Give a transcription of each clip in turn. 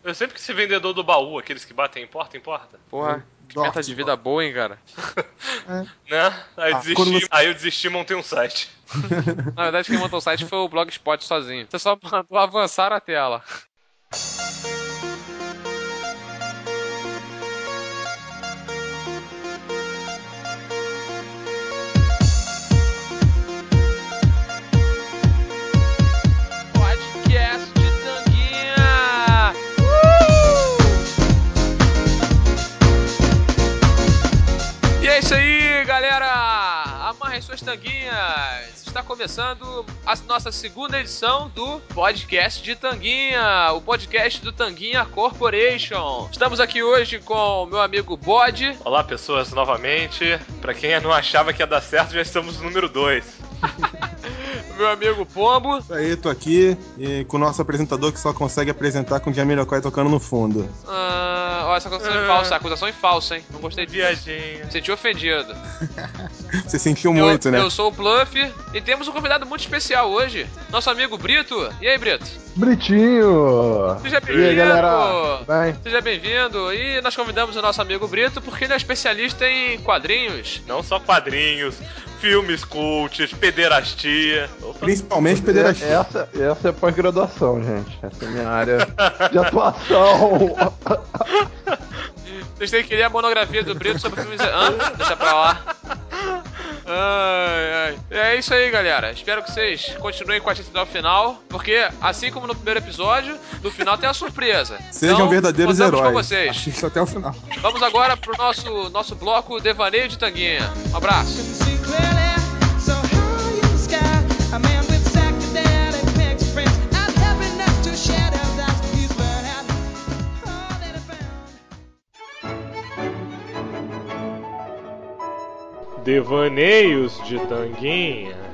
Eu sempre quis ser vendedor do baú, aqueles que batem em porta em porta. Porra, que meta de vida boa, hein, cara? Né? Aí eu desisti e montei um site. Na verdade, quem montou o site foi o Blogspot sozinho. Você só mandou avançar a tela. Podcast de Tanguinha! E é isso aí, galera! Amarrem suas tanguinhas! Está começando a nossa segunda edição do Podcast de Tanguinha, o podcast do Tanguinha Corporation. Estamos aqui hoje com o meu amigo Bode. Olá, pessoas, novamente. Pra quem não achava que ia dar certo, já estamos no número 2. Meu amigo Pombo. Isso aí, tô aqui e com o nosso apresentador que só consegue apresentar com o Jamiroquai tocando no fundo. Ó, essa acusação é falsa, hein? Não gostei disso. Viadinho. Senti ofendido. Você sentiu muito, né? Eu sou o Bluff e temos um convidado muito especial hoje. Nosso amigo Brito. E aí, Brito? Britinho! Seja bem-vindo! E aí, galera? Bem? Seja bem-vindo! E nós convidamos o nosso amigo Brito porque ele é especialista em quadrinhos. Não só quadrinhos, filmes cults, pederastia. Principalmente pederastia. Essa é pós-graduação, gente. Essa é a minha área de atuação. Vocês têm que ler a monografia do Brito sobre filmes... Deixa pra lá. Ai. É isso aí, galera. Espero que vocês continuem com a gente até o final, porque, assim como no primeiro episódio, no final tem a surpresa. Sejam então, verdadeiros contamos heróis. com vocês. Assista até o final. Vamos agora pro nosso bloco Devaneio de Tanguinha. Um abraço. Devaneios de Tanguinha.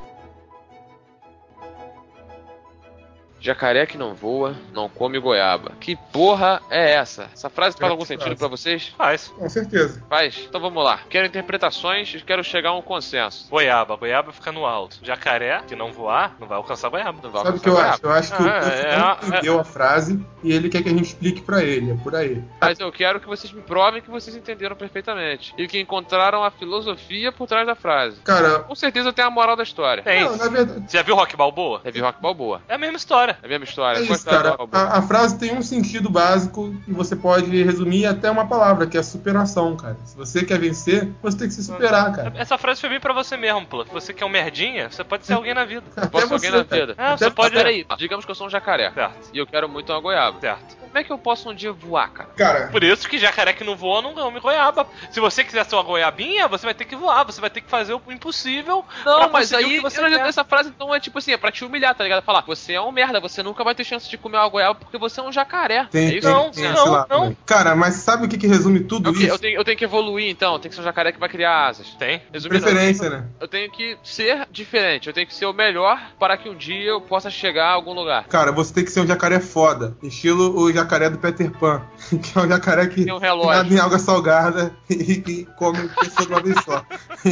Jacaré que não voa, não come goiaba. Que porra é essa? Essa frase faz algum sentido pra vocês? Faz. Com certeza. Faz? Então vamos lá. Quero interpretações e quero chegar a um consenso. Goiaba fica no alto. Jacaré, que não voar, não vai alcançar goiaba. Não vai Sabe o que alcançar eu acho? goiaba. Eu acho que o Puff não entendeu a frase e ele quer que a gente explique pra ele. É por aí. Mas eu quero que vocês me provem que vocês entenderam perfeitamente. E que encontraram a filosofia por trás da frase. Cara, Com certeza tem a moral da história. Tem. não, na verdade... Você já viu Rock Balboa? Teve Rock Balboa. É a mesma história. É a mesma história. É isso, cara. A frase tem um sentido básico e você pode resumir até uma palavra, que é superação, cara. Se você quer vencer, você tem que se superar, cara. Essa frase foi bem pra você mesmo, pô. Se você quer um merdinha, você pode ser alguém na vida. Posso ser alguém na vida. Você pode... Peraí, digamos que eu sou um jacaré. Certo. E eu quero muito uma goiaba. Certo. Como é que eu posso um dia voar, cara? Cara, Por isso que jacaré que não voa não come goiaba. Se você quiser ser uma goiabinha, você vai ter que voar. Você vai ter que fazer o impossível. Não, pra mas conseguir aí o que você eu não quer. entendo essa frase, então é tipo assim, é pra te humilhar, tá ligado? Falar, você é um merda, você nunca vai ter chance de comer uma goiaba porque você é um jacaré. tem, é isso? tem, Não, tem não, esse lado não. também. Cara, mas sabe o que resume tudo isso? Eu tenho que evoluir então, tem que ser um jacaré que vai criar asas. Tem. Resumindo, Preferência, né? eu tenho que ser diferente, eu tenho que ser o melhor para que um dia eu possa chegar a algum lugar. Cara, você tem que ser um jacaré foda. Estilo o jacaré do Peter Pan. Que é um jacaré que Tem um relógio. nada em água salgada e come pessoa de uma vez só.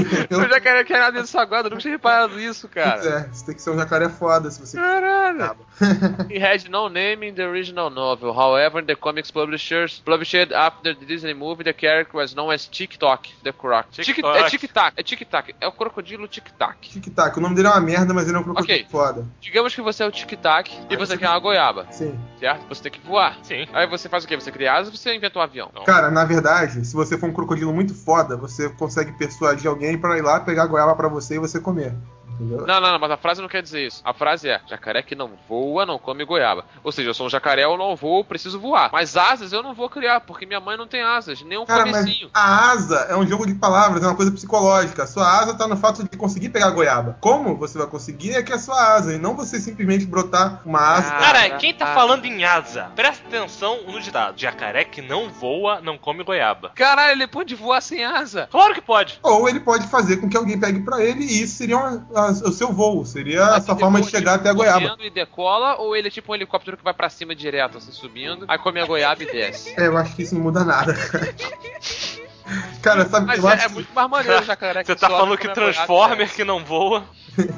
O jacaré que é nada disso agora, eu nunca tinha reparado isso, cara. É, você tem que ser um jacaré foda se você Caralho. He had no name in the original novel. However, the comics published after the Disney movie, the character was known as Tic-Toc, the Croc. É Tic-Tac, é Tic-Tac. É o crocodilo Tic-Tac. Tic-tac. O nome dele é uma merda, mas ele é um crocodilo Ok. foda. Digamos que você é o Tic-Tac e você quer uma goiaba, Sim. certo? Você tem que voar. Sim. Aí você faz o quê? Você cria asas ou você inventa um avião? Cara, na verdade, se você for um crocodilo muito foda, você consegue persuadir alguém pra ir lá pegar a goiaba pra você e você comer. Entendeu? Não, mas a frase não quer dizer isso. A frase é: jacaré que não voa, não come goiaba. Ou seja, eu sou um jacaré, eu não vou, preciso voar. Mas asas eu não vou criar, porque minha mãe não tem asas, nem um Cara, mas comecinho. a asa é um jogo de palavras, é uma coisa psicológica. A sua asa tá no fato de conseguir pegar a goiaba. Como você vai conseguir é que é a sua asa, e não você simplesmente brotar uma asa. Cara, quem tá falando em asa, presta atenção no ditado. Jacaré que não voa, não come goiaba. Caralho, ele pode voar sem asa. Claro que pode. Ou ele pode fazer com que alguém pegue pra ele e isso seria o seu voo. Seria a Mas sua ele forma de voa, chegar tipo, até a goiaba. correndo e decola, ou ele é tipo um helicóptero que vai pra cima direto, assim, subindo, aí come a goiaba e desce. É, eu acho que isso não muda nada. Cara, sabe, Mas eu acho é que... muito mais maneiro o jacaré. Você tá falando que Transformer que não voa.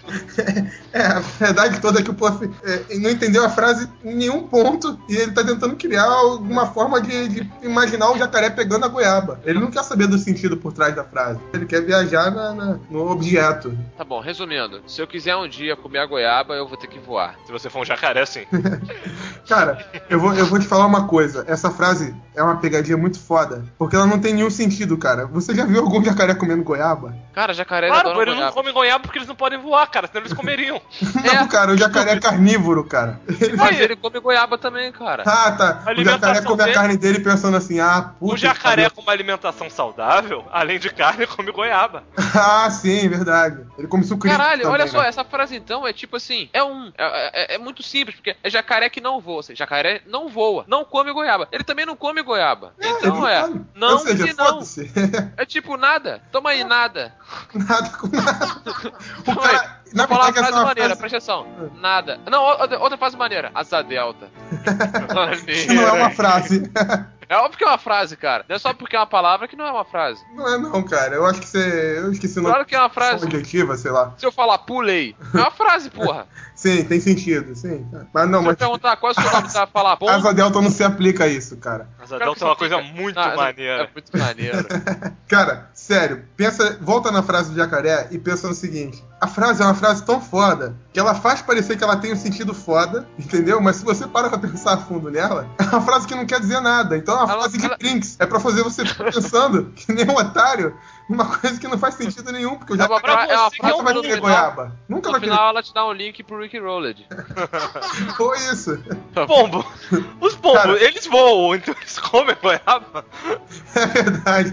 A verdade toda é que o Puff não entendeu a frase em nenhum ponto e ele tá tentando criar alguma forma de imaginar o jacaré pegando a goiaba. Ele não quer saber do sentido por trás da frase. Ele quer viajar no objeto. Tá bom, resumindo. Se eu quiser um dia comer a goiaba, eu vou ter que voar. Se você for um jacaré, sim. Cara, eu vou te falar uma coisa. Essa frase é uma pegadinha muito foda, porque ela não tem nenhum sentido, cara. Você já viu algum jacaré comendo goiaba? Cara, jacaré Claro, adora eles não goiaba. comem goiaba porque eles não podem voar, cara, senão eles comeriam. Não, cara, o jacaré é carnívoro, cara. Mas ele come goiaba também, cara. Ah, tá. O jacaré come a carne dele pensando assim, puta. O jacaré com uma alimentação saudável, além de carne, come goiaba. Ah, sim, verdade. Ele come sucrilhos. Caralho, também, olha só, né? essa frase então é tipo assim, é muito simples, porque é jacaré que não voa, ou seja, jacaré não voa, não come goiaba. Ele também não come goiaba. Então ele come. não Ou seja, e não. foda-se. É tipo nada, toma aí nada. Nada com nada. O Toma cara, aí. na Vou falar uma verdade, essa frase é uma maneira, frase presta atenção. Nada. Não, outra frase maneira. Asa delta. que não é uma frase. É óbvio que é uma frase, cara. Não é só porque é uma palavra que não é uma frase. Não é não, cara. Eu acho que você... Eu esqueci o nome. Claro que é uma frase. Objetiva, sei lá. Se eu falar pulei, é uma frase, porra. Sim, tem sentido, sim. Mas não, Se eu mas... perguntar qual é o seu nome, você vai falar pombo. Asa delta não se aplica a isso, cara. Asa delta é uma coisa muito maneira. É muito maneiro. Cara, sério, volta na frase do jacaré e pensa no seguinte. A frase é uma frase tão foda que ela faz parecer que ela tem um sentido foda, entendeu? Mas se você para pra pensar a fundo nela, é uma frase que não quer dizer nada. Então é uma frase de Brinks. É pra fazer você ficar pensando que nem um otário numa coisa que não faz sentido nenhum, porque o jacaré É uma você frase nunca vai no querer final. goiaba. Nunca No vai querer. final ela te dá um link pro Rick Rolled. Foi isso. Pombo. Os pombos, Cara, eles voam, então eles comem goiaba. É verdade.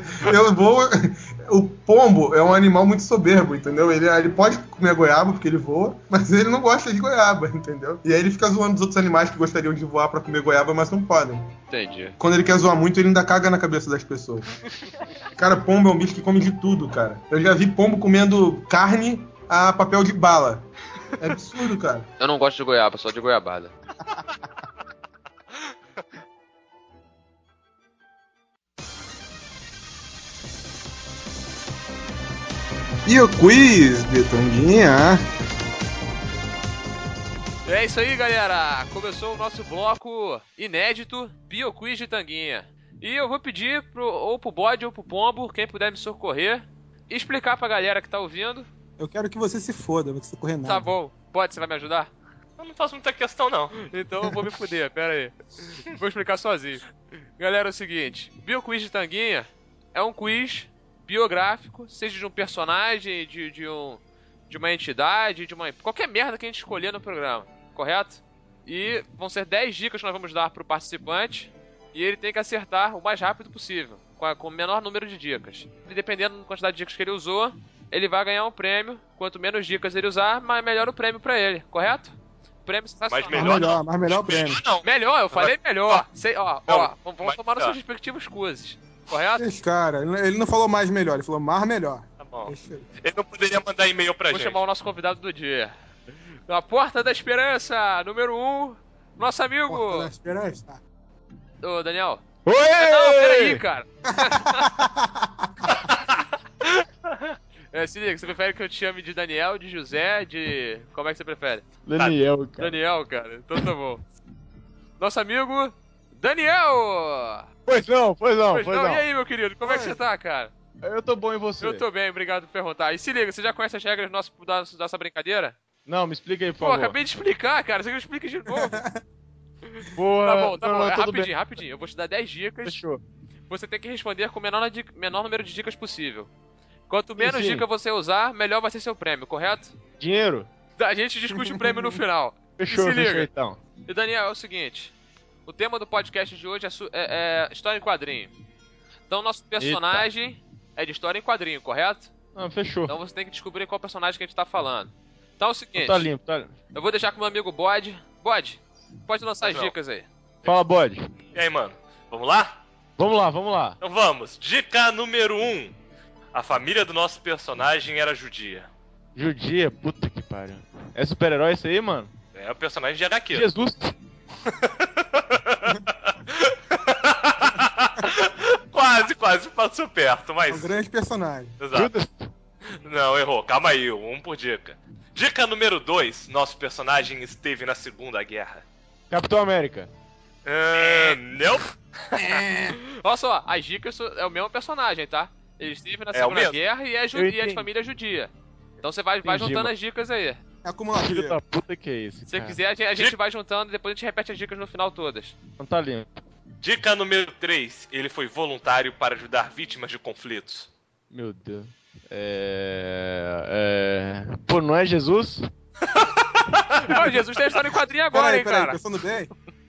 O pombo é um animal muito soberbo, entendeu? Ele pode comer goiaba porque ele voa, mas ele não gosta de goiaba, entendeu? E aí ele fica zoando os outros animais que gostariam de voar pra comer goiaba, mas não podem. Entendi. Quando ele quer zoar muito, ele ainda caga na cabeça das pessoas. Cara, pombo é um bicho que come de tudo, cara. Eu já vi pombo comendo carne a papel de bala. É absurdo, cara. Eu não gosto de goiaba, só de goiabada. E o quiz de Tanguinha? É isso aí, galera. Começou o nosso bloco inédito, BioQuiz de Tanguinha. E eu vou pedir ou pro bode ou pro pombo, quem puder me socorrer, explicar pra galera que tá ouvindo. Eu quero que você se foda, não precisa correr nada. Tá bom. Bode, você vai me ajudar? Eu não faço muita questão, não. Então eu vou me fuder, pera aí. Vou explicar sozinho. Galera, é o seguinte. BioQuiz de Tanguinha é um quiz biográfico, seja de um personagem, de uma entidade, qualquer merda que a gente escolher no programa, correto? E vão ser 10 dicas que nós vamos dar pro participante e ele tem que acertar o mais rápido possível, com o menor número de dicas. E dependendo da quantidade de dicas que ele usou, ele vai ganhar um prêmio. Quanto menos dicas ele usar, melhor o prêmio pra ele, correto? Prêmio sensacional. Mas melhor o prêmio. Não. Melhor, eu falei melhor. Vamos Vai tomar nos dar. seus respectivos quizzes, correto? Esse cara, ele não falou mais melhor, ele falou mais melhor. Tá bom. Deixa eu- Ele não poderia mandar e-mail pra Vou gente. chamar o nosso convidado do dia. Na Porta da Esperança, número 1, nosso amigo. Porta da Esperança. Tá. Ô, Daniel. Oi! Não, peraí, cara. Se liga, você prefere que eu te chame de Daniel, de José, de... Como é que você prefere? Daniel, cara. Daniel, cara. Então tá bom. Nosso amigo Daniel! Pois não. E aí, meu querido, como é que você tá, cara? Eu tô bom e você? Eu tô bem, obrigado por perguntar. E se liga, você já conhece as regras da nossa brincadeira? Não, me explica aí, por Pô, favor. acabei de explicar, cara. Você quer que eu explique de novo? Porra, Tá bom. não, tudo bem. Rapidinho. Eu vou te dar 10 dicas. Fechou. Você tem que responder com o menor número de dicas possível. Quanto menos sim. dica você usar, melhor vai ser seu prêmio, correto? Dinheiro? A gente discute o prêmio no final. Fechou, Se liga. fechou então. E Daniel, é o seguinte. O tema do podcast de hoje é história em quadrinho. Então nosso personagem é de história em quadrinho, correto? Não, fechou. Então você tem que descobrir qual personagem que a gente tá falando. Então é o seguinte. Tá limpo, tá limpo. Eu vou deixar com o meu amigo Bode. Bode, pode lançar as Não. dicas aí. Fala, bode. E aí, mano? Vamos lá? Vamos lá. Então vamos. Dica número 1. A família do nosso personagem era judia. Judia, puta que pariu. É super-herói isso aí, mano? É o personagem de HQ. Jesus. Quase passou perto, É um mas... grande personagem. Exato. Judas. Não, errou. Calma aí, um por dica. Dica número 2. Nosso personagem esteve na Segunda Guerra. Capitão América. Não. Olha só, as dicas é o mesmo personagem, tá? Ele esteve na É o Segunda mesmo? Guerra e é de família judia. Então você vai Entendi, juntando mano. as dicas aí. É Filho acumulativo. da puta que é esse, Se você cara? quiser, a gente vai juntando e depois a gente repete as dicas no final todas. Não tá limpo. Dica número 3. Ele foi voluntário para ajudar vítimas de conflitos. Meu Deus. Pô, não é Jesus? Não, Jesus tem história em quadrinho agora, hein, Peraí, cara? pensando bem.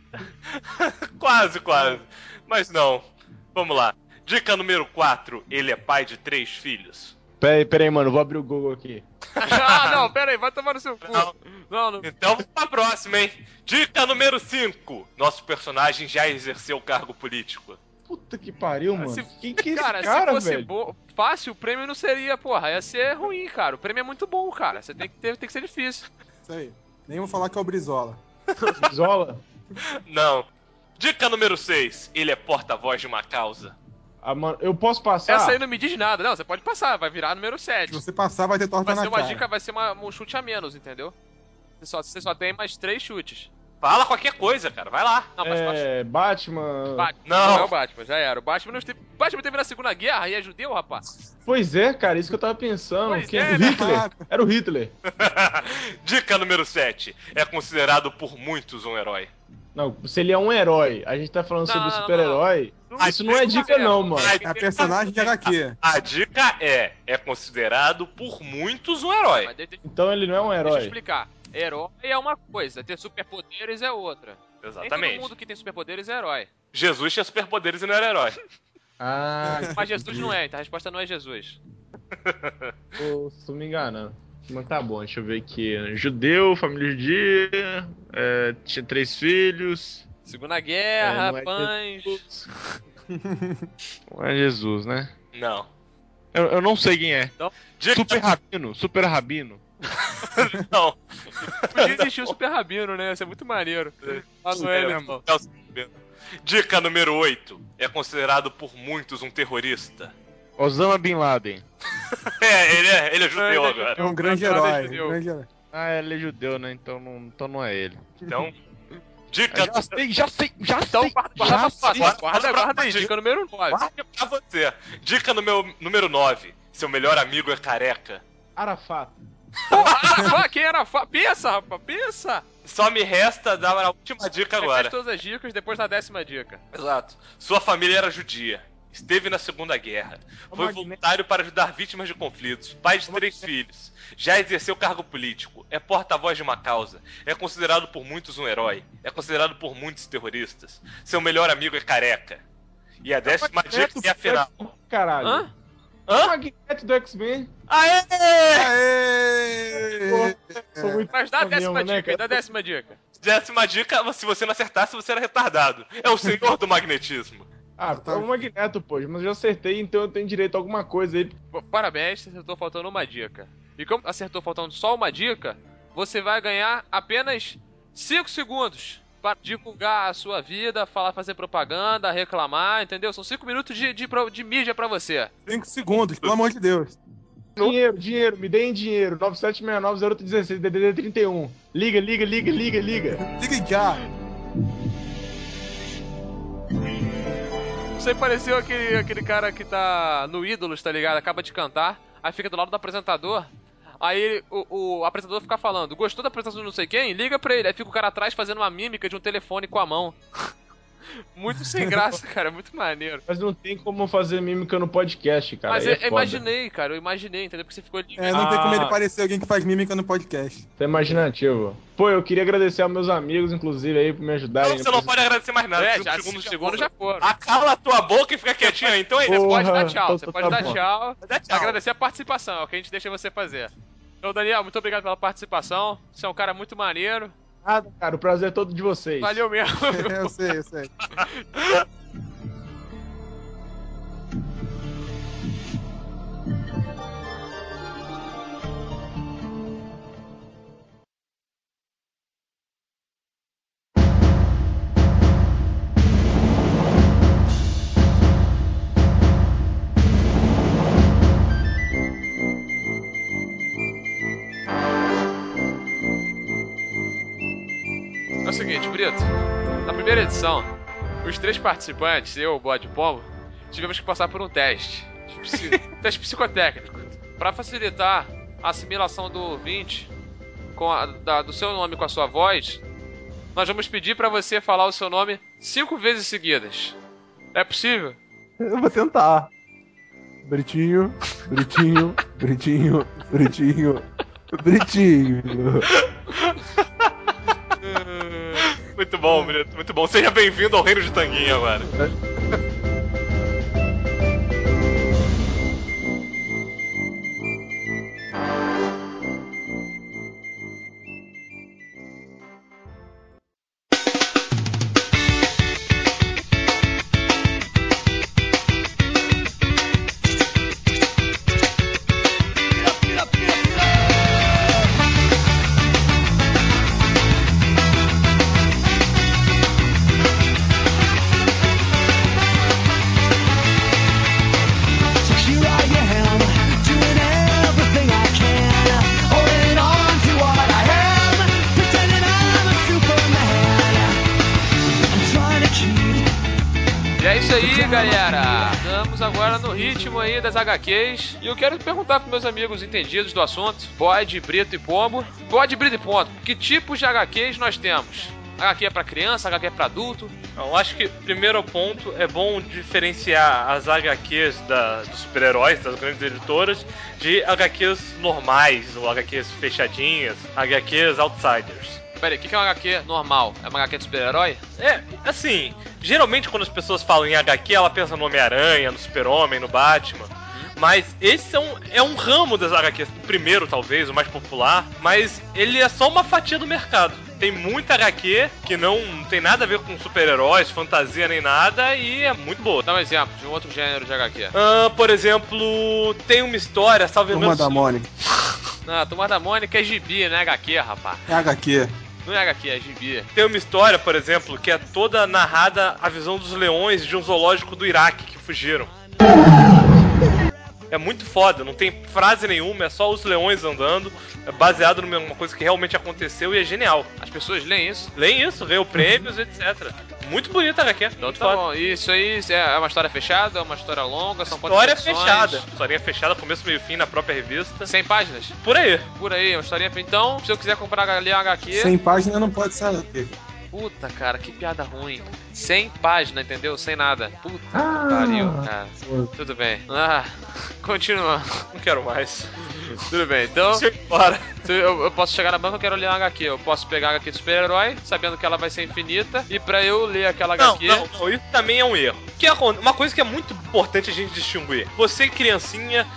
Quase. Mas não. Vamos lá. Dica número 4. Ele é pai de 3 filhos. Pera aí, mano. Vou abrir o Google aqui. Ah, não, pera aí, vai tomar no seu cu. Não. Então vamos pra próxima, hein? Dica número 5. Nosso personagem já exerceu cargo político. Puta que pariu, mano. Se- Quem que é esse Cara, cara, se fosse velho? fácil, o prêmio não seria, porra, ia ser ruim, cara. O prêmio é muito bom, cara. Você tem que ser difícil. Isso aí. Nem vou falar que é o Brizola. Isola? Não. Dica número 6. Ele é porta-voz de uma causa. Ah, mano, eu posso passar? Essa aí não me diz nada. Não, você pode passar, vai virar número Se 7. você passar, vai ter torta Vai na ser uma cara. dica, vai ser um chute a menos, entendeu? Você só tem mais 3 chutes. Fala qualquer coisa, cara. Vai lá. Não, mas Batman... Batman. Não. Não é o Batman, já era. O Batman não esteve... Batman teve na Segunda Guerra e é judeu, rapaz. Pois é, cara, isso que eu tava pensando. Pois Quem? é, O né? Hitler? Era o Hitler. Dica número 7. É considerado por muitos um herói. Não, se ele é um herói, a gente tá falando sobre Não, super-herói. não. Isso não é dica não, mano. É personagem de HQ. A dica é considerado por muitos um herói. Mas deixa Então ele não é um eu herói. explicar. Herói é uma coisa, ter superpoderes é outra. Nem todo Exatamente. mundo que tem superpoderes é herói. Jesus tinha superpoderes e não era herói. Ah, Mas Jesus não é, então a resposta não é Jesus. tô me enganando. Mas tá bom, deixa eu ver aqui. Judeu, família judia, tinha 3 filhos. Segunda Guerra, não é pães. Jesus. Não é Jesus, né? Não. Eu não sei quem é. Dica Super Rabino. não. Podia existir o Super Rabino, né? Ia ser muito maneiro. Ah, não é, né, irmão? Dica número 8. É considerado por muitos um terrorista. Osama Bin Laden. Ele é judeu agora. É um grande Nada herói. judeu. Um grande herói. Ah, ele é judeu, né? Então não é ele. Então, dica Já sei. Então, guarda aí, dica número 9. Guarda pra você. Dica número 9. Seu melhor amigo é careca. Arafat. Porra, quem era fa... Pensa, rapaz, pensa! Só me resta dar a última dica agora. Repete todas as dicas depois da 10ª dica. Exato. Sua família era judia. Esteve na Segunda Guerra. Foi voluntário para ajudar vítimas de conflitos. Pai de 3 filhos. Já exerceu cargo político. É porta-voz de uma causa. É considerado por muitos um herói. É considerado por muitos terroristas. Seu melhor amigo é careca. E a 10ª dica é a final. Caralho. Hã? O Magneto do X-Men. Aê! Aê! Sou muito Mas dá a 10ª mesmo, né, dica, cara? dá a 10ª dica. 10ª dica, se você não acertasse, você era retardado. É o senhor do magnetismo. Ah, é o Magneto, pô. Mas eu já acertei, então eu tenho direito a alguma coisa aí. Pô, parabéns, você acertou faltando uma dica. E como acertou faltando só uma dica, você vai ganhar apenas 5 segundos para divulgar a sua vida, fazer propaganda, reclamar, entendeu? São 5 minutos de mídia pra você. 5 segundos, pelo amor de Deus. Dinheiro, me deem dinheiro. 9769-0816, DDD 31. Liga. Liga já. Isso aí pareceu aquele cara que tá no Ídolos, tá ligado? Acaba de cantar, aí fica do lado do apresentador. Aí o apresentador fica falando, gostou da apresentação de não sei quem? Liga pra ele. Aí fica o cara atrás fazendo uma mímica de um telefone com a mão. Muito sem graça, cara, muito maneiro. Mas não tem como fazer mímica no podcast, cara. Mas aí eu é foda. imaginei, cara, entendeu? Porque você ficou ali. Não tem como ele parecer alguém que faz mímica no podcast. Tá imaginativo. Pô, eu queria agradecer aos meus amigos, inclusive, aí, por me ajudarem. Então você não pode agradecer mais nada. É, 5 já, segundos segundo já foram. Acala a tua boca e fica quietinho aí. Então é Você isso. pode dar Porra, tchau, então você tá pode dar bom. tchau. Dá tchau. Agradecer a participação, é o que a gente deixa você fazer. Então, Daniel, muito obrigado pela participação. Você é um cara muito maneiro. Nada, cara, o prazer é todo de vocês. Valeu mesmo. Eu sei. seguinte, Brito. Na primeira edição, os 3 participantes, eu, o Bode e o Pombo, tivemos que passar por um teste. Teste psicotécnico. Para facilitar a assimilação do ouvinte do seu nome com a sua voz, nós vamos pedir para você falar o seu nome 5 vezes seguidas. É possível? Eu vou tentar. Britinho, Britinho, Britinho, Britinho, Britinho. Muito bom, Brito, muito bom. Seja bem-vindo ao Reino de Tanguinha agora. Galera, estamos agora no ritmo aí das HQs e eu quero perguntar para meus amigos entendidos do assunto, Bode, Brito e Pombo. Bode, Brito e Pombo, que tipos de HQs nós temos? HQ é pra criança, HQ é pra adulto? Eu acho que, primeiro ponto, é bom diferenciar as HQs dos super-heróis, das grandes editoras, de HQs normais, ou HQs fechadinhas, HQs outsiders. Peraí, o que é uma HQ normal? É uma HQ de super-herói? É, assim, geralmente quando as pessoas falam em HQ, ela pensa no Homem-Aranha, no Super-Homem, no Batman. Mas esse é um ramo das HQs, o primeiro talvez, o mais popular, mas ele é só uma fatia do mercado. Tem muita HQ que não tem nada a ver com super-heróis, fantasia nem nada, e é muito boa. Dá um exemplo de um outro gênero de HQ. Por exemplo, tem uma história, salve Turma da Mônica. Não, a Turma da Mônica é gibi, não é HQ, rapaz. É HQ. Não é HQ, é gibi. Tem uma história, por exemplo, que é toda narrada a visão dos leões de um zoológico do Iraque que fugiram. É muito foda, não tem frase nenhuma, é só os leões andando, é baseado numa coisa que realmente aconteceu e é genial. As pessoas leem isso? Leem isso, ganham prêmios, etc. Muito bonita a HQ. Então tá bom. E isso aí é uma história fechada, é uma história longa, são quantas História edições? fechada. Historinha fechada, começo, meio e fim na própria revista. 100 páginas? Por aí. Por aí, uma historinha. Então, se eu quiser ler uma HQ... 100 páginas não pode ser HQ. Puta, cara, que piada ruim. 100 páginas, entendeu? Sem nada. Puta que pariu, cara. Tudo bem. Continua. Não quero mais. Tudo bem, então... Bora. Eu posso chegar na banca, eu quero ler uma HQ. Eu posso pegar a HQ de super-herói, sabendo que ela vai ser infinita. E pra eu ler aquela HQ... Não, isso também é um erro. Uma coisa que é muito importante a gente distinguir. Você, criancinha...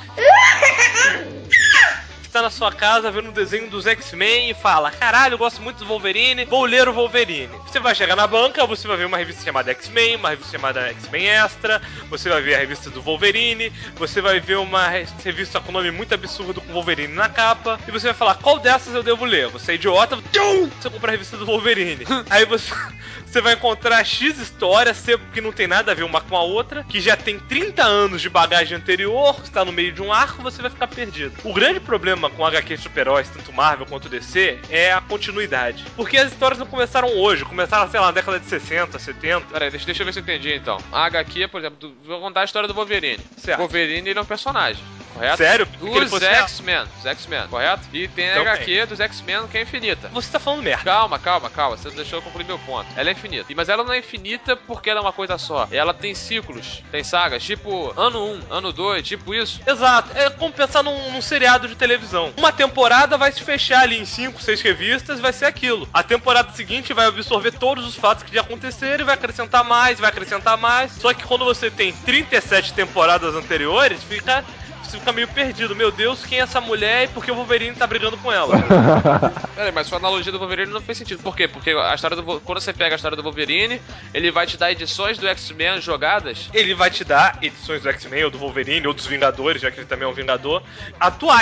está na sua casa vendo um desenho dos X-Men e fala: caralho, eu gosto muito do Wolverine, vou ler o Wolverine. Você vai chegar na banca, você vai ver uma revista chamada X-Men, uma revista chamada X-Men Extra, você vai ver a revista do Wolverine, você vai ver uma revista com nome muito absurdo com Wolverine na capa, e você vai falar: qual dessas eu devo ler? Você é idiota, você compra a revista do Wolverine. Aí você vai encontrar X histórias, que não tem nada a ver uma com a outra, que já tem 30 anos de bagagem anterior, está no meio de um arco, você vai ficar perdido. O grande problema com HQ de super-heróis, tanto Marvel quanto DC, é a continuidade. Porque as histórias não começaram hoje, começaram, sei lá, na década de 60, 70. Peraí, deixa eu ver se eu entendi então. A HQ, por exemplo, vou contar a história do Wolverine. Certo. Wolverine, ele é um personagem, correto? Sério? Dos X-Men, correto? E tem a HQ dos X-Men que é infinita. Você tá falando merda. Calma, você deixou eu concluir meu ponto. Ela é infinita. Mas ela não é infinita porque ela é uma coisa só. Ela tem ciclos, tem sagas, tipo ano 1, ano 2, tipo isso. Exato, é como pensar num seriado de televisão. Uma temporada vai se fechar ali em 5, 6 revistas, vai ser aquilo. A temporada seguinte vai absorver todos os fatos que já aconteceram e vai acrescentar mais. Só que quando você tem 37 temporadas anteriores, você fica meio perdido. Meu Deus, quem é essa mulher e por que o Wolverine tá brigando com ela? Peraí, mas sua analogia do Wolverine não fez sentido. Por quê? Porque a história quando você pega a história do Wolverine, ele vai te dar edições do X-Men jogadas. Ele vai te dar edições do X-Men ou do Wolverine ou dos Vingadores, já que ele também é um Vingador, atuais.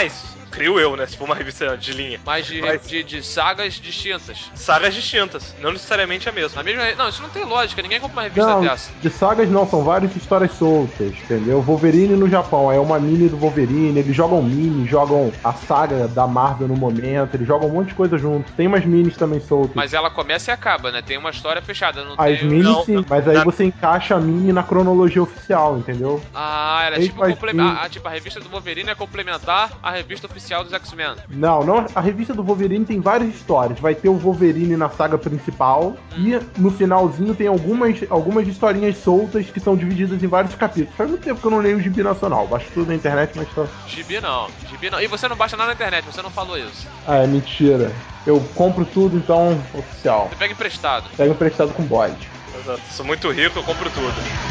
Creio eu, né? Se for uma revista de linha. Mas de sagas distintas. Sagas distintas, não necessariamente a mesma. Não, isso não tem lógica, ninguém compra uma revista dessa. De sagas não, são várias histórias soltas, entendeu? Wolverine no Japão, é uma mini do Wolverine, eles jogam mini, jogam a saga da Marvel no momento, eles jogam um monte de coisa junto. Tem umas minis também soltas. Mas ela começa e acaba, né? Tem uma história fechada, não As tem... minis sim, mas aí você encaixa a mini na cronologia oficial, entendeu? Ah, ela é Aí tipo, faz tipo a revista do Wolverine é complementar a revista oficial dos X-Men. Não, a revista do Wolverine tem várias histórias. Vai ter o Wolverine na saga principal e no finalzinho tem algumas historinhas soltas que são divididas em vários capítulos. Faz muito tempo que eu não leio o Gibi Nacional, baixo tudo na internet, mas tá... Gibi não. E você não baixa nada na internet, você não falou isso. Ah, é mentira. Eu compro tudo, então, oficial. Você pega emprestado. Pego emprestado com bode. Exato. Sou muito rico, eu compro tudo.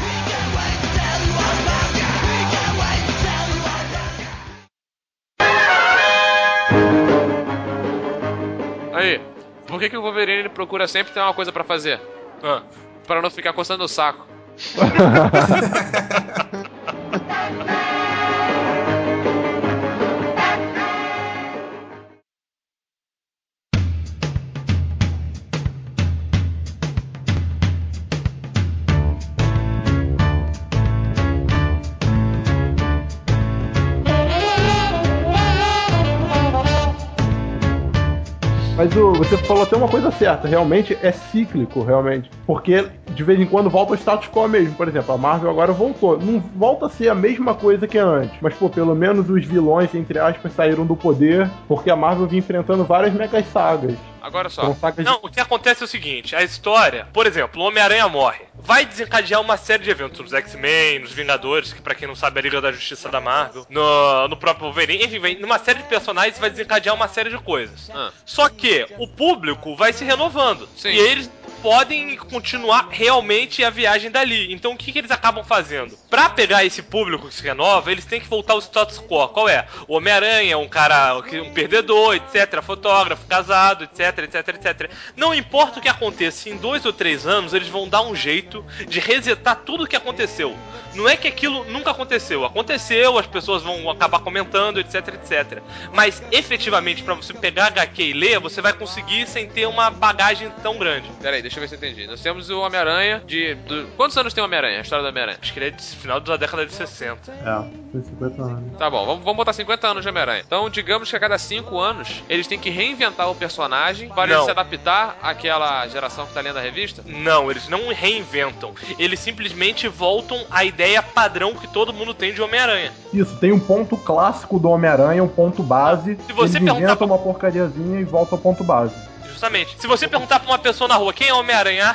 Aí, por que o Wolverine procura sempre ter uma coisa pra fazer? Pra não ficar coçando o saco. Mas você falou até uma coisa certa, realmente é cíclico, realmente. Porque de vez em quando volta ao status quo mesmo. Por exemplo, a Marvel agora voltou. Não volta a ser a mesma coisa que antes. Mas, pô, pelo menos os vilões, entre aspas, saíram do poder. Porque a Marvel vinha enfrentando várias megas sagas. Agora só. Não, o que acontece é o seguinte, a história, por exemplo, o Homem-Aranha morre. Vai desencadear uma série de eventos nos X-Men, nos Vingadores, que pra quem não sabe é a Liga da Justiça da Marvel, no próprio Wolverine, enfim, numa série de personagens vai desencadear uma série de coisas. Só que o público vai se renovando. Sim. E eles podem continuar realmente a viagem dali. Então o que eles acabam fazendo? Pra pegar esse público que se renova, eles têm que voltar ao status quo. Qual é? O Homem-Aranha é um cara, um perdedor, etc, fotógrafo, casado, etc, etc, etc. Não importa o que aconteça, em 2 ou 3 anos eles vão dar um jeito de resetar tudo o que aconteceu. Não é que aquilo nunca aconteceu. Aconteceu, as pessoas vão acabar comentando, etc, etc. Mas efetivamente, pra você pegar HQ e ler, você vai conseguir sem ter uma bagagem tão grande. Peraí, deixa eu ver se eu entendi. Nós temos o Homem-Aranha Quantos anos tem o Homem-Aranha? A história do Homem-Aranha? Acho que ele é de final da década de 60. Tem 50 anos. Tá bom, vamos botar 50 anos de Homem-Aranha. Então, digamos que a cada 5 anos, eles têm que reinventar o personagem para ele se adaptar àquela geração que tá lendo a revista? Não, eles não reinventam. Eles simplesmente voltam à ideia padrão que todo mundo tem de Homem-Aranha. Isso, tem um ponto clássico do Homem-Aranha, um ponto base. Se você eles perguntar inventam uma porcariazinha e volta ao ponto base. Justamente. Se você perguntar pra uma pessoa na rua quem é o Homem-Aranha,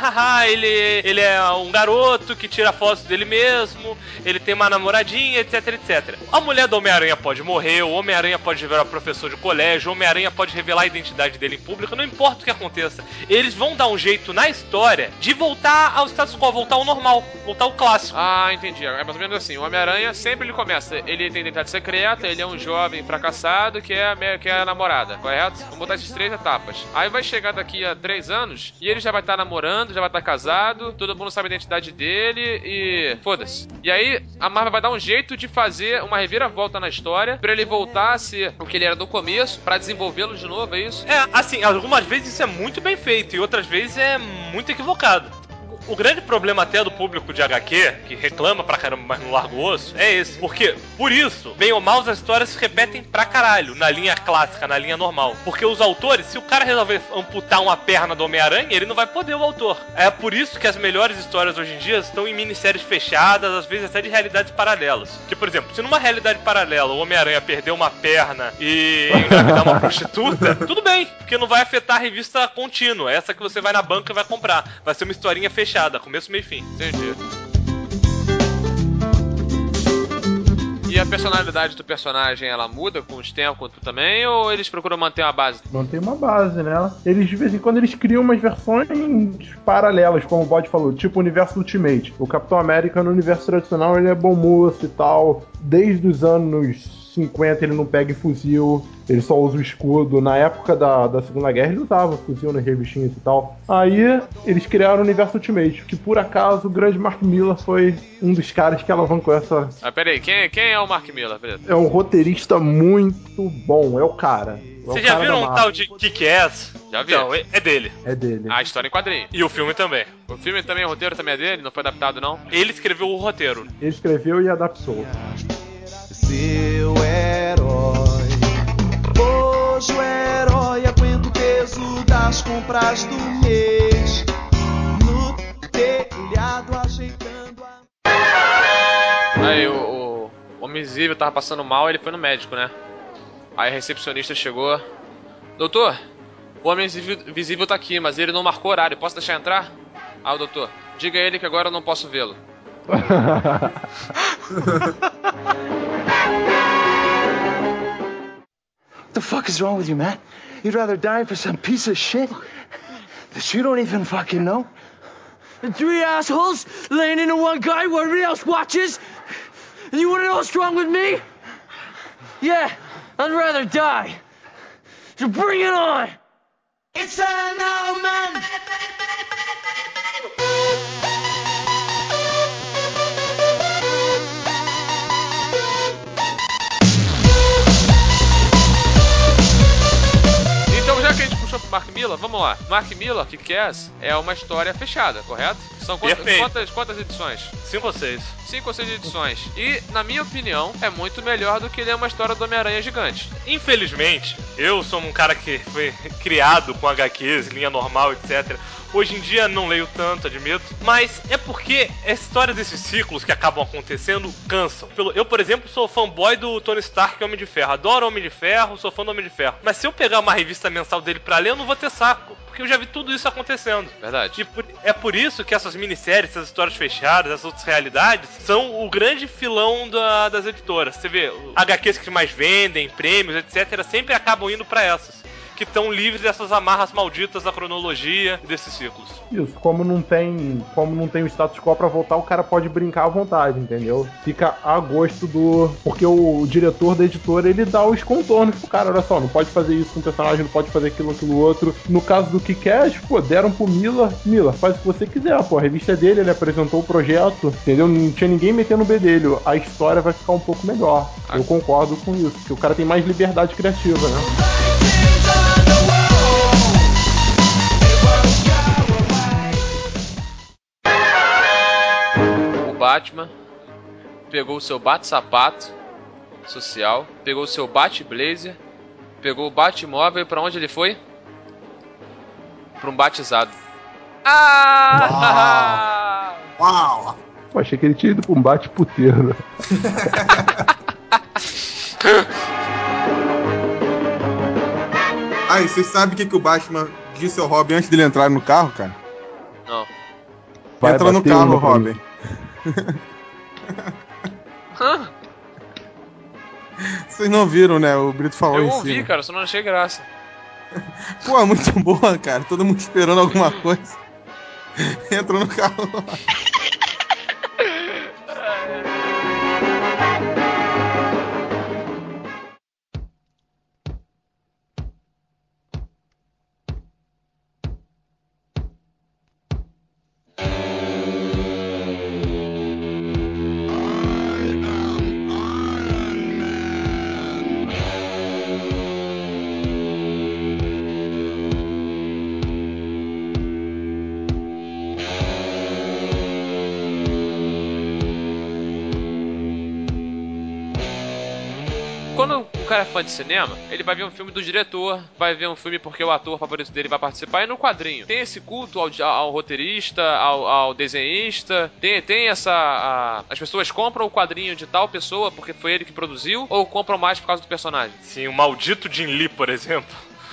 ele é um garoto que tira fotos dele mesmo, ele tem uma namoradinha, etc, etc. A mulher do Homem-Aranha pode morrer, o Homem-Aranha pode virar professor de colégio, o Homem-Aranha pode revelar a identidade dele em público, não importa o que aconteça. Eles vão dar um jeito na história de voltar ao status quo, voltar ao normal, voltar ao clássico. Ah, entendi. É mais ou menos assim. O Homem-Aranha sempre ele começa. Ele tem identidade secreta, ele é um jovem fracassado que é a namorada, correto? Vamos botar essas 3 etapas. Aí vai chegar daqui a 3 anos e ele já vai estar namorando, já vai estar casado, todo mundo sabe a identidade dele e foda-se. E aí a Marvel vai dar um jeito de fazer uma reviravolta na história pra ele voltar a ser o que ele era no começo, pra desenvolvê-lo de novo, é isso? É, assim, algumas vezes isso é muito bem feito e outras vezes é muito equivocado. O grande problema até do público de HQ, que reclama pra caramba, mas não larga o osso, é esse. Porque, por isso, bem ou mal, as histórias se repetem pra caralho, na linha clássica, na linha normal. Porque os autores, se o cara resolver amputar uma perna do Homem-Aranha, ele não vai poder, o autor. É por isso que as melhores histórias hoje em dia estão em minisséries fechadas, às vezes até de realidades paralelas. Que, por exemplo, se numa realidade paralela o Homem-Aranha perdeu uma perna e engravidar uma prostituta, tudo bem, porque não vai afetar a revista contínua, essa que você vai na banca e vai comprar. Vai ser uma historinha fechada. Começo, meio e fim. Entendi. E a personalidade do personagem, ela muda com os tempos também, ou eles procuram manter uma base? Mantém uma base, né? Eles, de vez em quando, eles criam umas versões paralelas, como o Bode falou, tipo o universo Ultimate. O Capitão América, no universo tradicional, ele é bom moço e tal. Desde os anos 50 ele não pega em fuzil, ele só usa o escudo. Na época da Segunda Guerra ele usava fuzil nas revistinhas e tal. Aí eles criaram o Universo Ultimate, que por acaso o grande Mark Millar foi um dos caras que alavancou essa... Peraí, quem é o Mark Millar, Preto? É um roteirista muito bom, é o cara. Vocês já viram um tal de Kick-Ass? Já vi. Então, é dele. É dele. A história em quadrinho. E o filme também. O filme também, o roteiro também é dele? Não foi adaptado, não? Ele escreveu o roteiro. Ele escreveu e adaptou. Seu herói. Hoje o herói aguenta o peso das compras do mês. No telhado ajeitando a... Aí o Homem Invisível tava passando mal, ele foi no médico, né? Aí a recepcionista chegou. Doutor, o Homem Invisível tá aqui, mas ele não marcou horário, posso deixar entrar? Ah, o doutor, diga a ele que agora eu não posso vê-lo. What the fuck is wrong with you, man? You'd rather die for some piece of shit that you don't even fucking know? And 3 assholes laying into one guy while everybody else watches? And you wanna know what's wrong with me? Yeah, I'd rather die. So bring it on! It's an old man! Então, já que a gente puxou pro Mark Millar, vamos lá. Mark Millar, Kick-Ass, é uma história fechada, correto? São quantas edições? 5 ou 6. 5 ou 6 edições. E, na minha opinião, é muito melhor do que ler uma história do Homem-Aranha gigante. Infelizmente, eu sou um cara que foi criado com HQs, linha normal, etc. Hoje em dia não leio tanto, admito. Mas é porque a história desses ciclos que acabam acontecendo cansam. Eu, por exemplo, sou fanboy do Tony Stark e Homem de Ferro. Adoro Homem de Ferro, sou fã do Homem de Ferro. Mas se eu pegar uma revista mensal dele pra ler, eu não vou ter saco. Porque eu já vi tudo isso acontecendo. Verdade. E é por isso que essas minisséries, essas histórias fechadas, essas outras realidades, são o grande filão das editoras. Você vê, HQs que mais vendem, prêmios, etc., sempre acabam indo pra essas. Que estão livres dessas amarras malditas da cronologia e desses ciclos. Isso, como não tem o status quo pra voltar, o cara pode brincar à vontade, entendeu? Fica a gosto do... Porque o diretor da editora, ele dá os contornos pro cara, olha só, não pode fazer isso com o personagem, não pode fazer aquilo outro. No caso do Kick-Ass, pô, deram pro Millar, faz o que você quiser, pô, a revista é dele, ele apresentou o projeto, entendeu? Não tinha ninguém metendo o bedelho, a história vai ficar um pouco melhor. Eu concordo com isso, porque o cara tem mais liberdade criativa, né? Batman pegou o seu bate-sapato social, pegou o seu bate-blazer, pegou o bate-móvel e pra onde ele foi? Pra um batizado. Ah! Uau! Pô, achei que ele tinha ido pra um bate-puteiro. E você sabe o que o Batman disse ao Robin antes dele entrar no carro, cara? Não. Entra no carro, Robin. Vocês não viram, né? O Brito falou Eu em ouvi, cima. cara, só não achei graça. Pô, muito boa, cara. Todo mundo esperando alguma coisa. Entra no carro. Quando o cara é fã de cinema, ele vai ver um filme do diretor, vai ver um filme porque o ator favorito dele vai participar, e no quadrinho tem esse culto ao roteirista, ao desenhista, tem essa... as pessoas compram o quadrinho de tal pessoa porque foi ele que produziu, ou compram mais por causa do personagem? Sim, o maldito Jim Lee, por exemplo.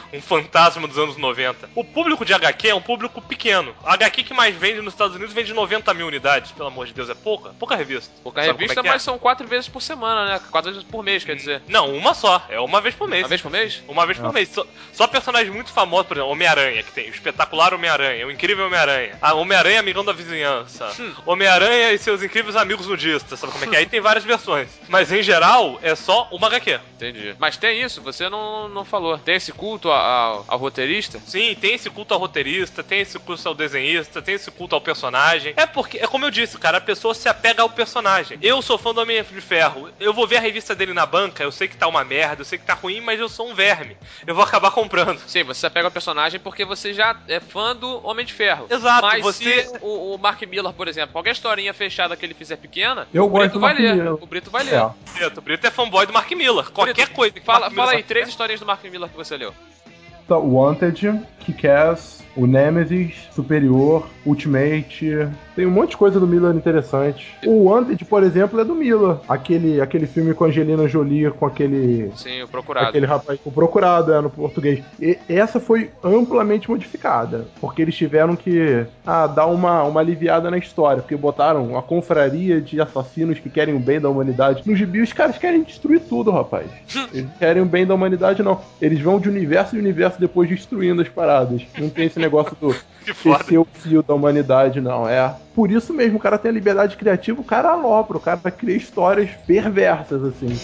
um fantasma dos anos 90. O público de HQ é um público pequeno. A HQ que mais vende nos Estados Unidos vende 90 mil unidades, pelo amor de Deus, é pouca? Pouca revista. Pouca revista, mas são 4 vezes por semana, né? 4 vezes por mês, quer dizer. Não, uma só. É uma vez por mês. Uma vez por mês? Uma vez por mês. Só personagens muito famosos, por exemplo, Homem-Aranha, que tem o espetacular Homem-Aranha, o incrível Homem-Aranha, Homem-Aranha amigão da vizinhança, Homem-Aranha e seus incríveis amigos nudistas, sabe como é que é? Aí tem várias versões. Mas em geral, é só uma HQ. Entendi. Mas tem isso, você não falou. Tem esse culto ao roteirista? Sim, tem esse culto ao roteirista, tem esse culto ao desenhista, tem esse culto ao personagem. É porque, é como eu disse, cara, a pessoa se apega ao personagem. Eu sou fã do Homem de Ferro. Eu vou ver a revista dele na banca, eu sei que tá uma merda, eu sei que tá ruim, mas eu sou um verme. Eu vou acabar comprando. Sim, você se apega ao personagem porque você já é fã do Homem de Ferro. Exato. Mas você... se o Mark Millar, por exemplo, qualquer historinha fechada que ele fizer pequena, eu o Brito vai ler. O Brito vai ler. O Brito é fanboy do Mark Millar. Qualquer coisa que Fala aí, 3 historinhas do Mark Millar que você leu. Wanted, Kick-Ass, o Nemesis, Superior, Ultimate. Tem um monte de coisa do Miller interessante. O Wanted, por exemplo, é do Miller. Aquele filme com a Angelina Jolie, com aquele... Sim, o Procurado. Aquele rapaz, o Procurado, no português. E essa foi amplamente modificada, porque eles tiveram que dar uma aliviada na história, porque botaram uma confraria de assassinos que querem o bem da humanidade. No gibi, os caras querem destruir tudo, rapaz. Eles querem o bem da humanidade, não. Eles vão de universo em universo depois destruindo as paradas. Não tem esse negócio do ser o fio da humanidade, não. É. Por isso mesmo, o cara tem a liberdade criativa, o cara alopra, o cara cria histórias perversas, assim.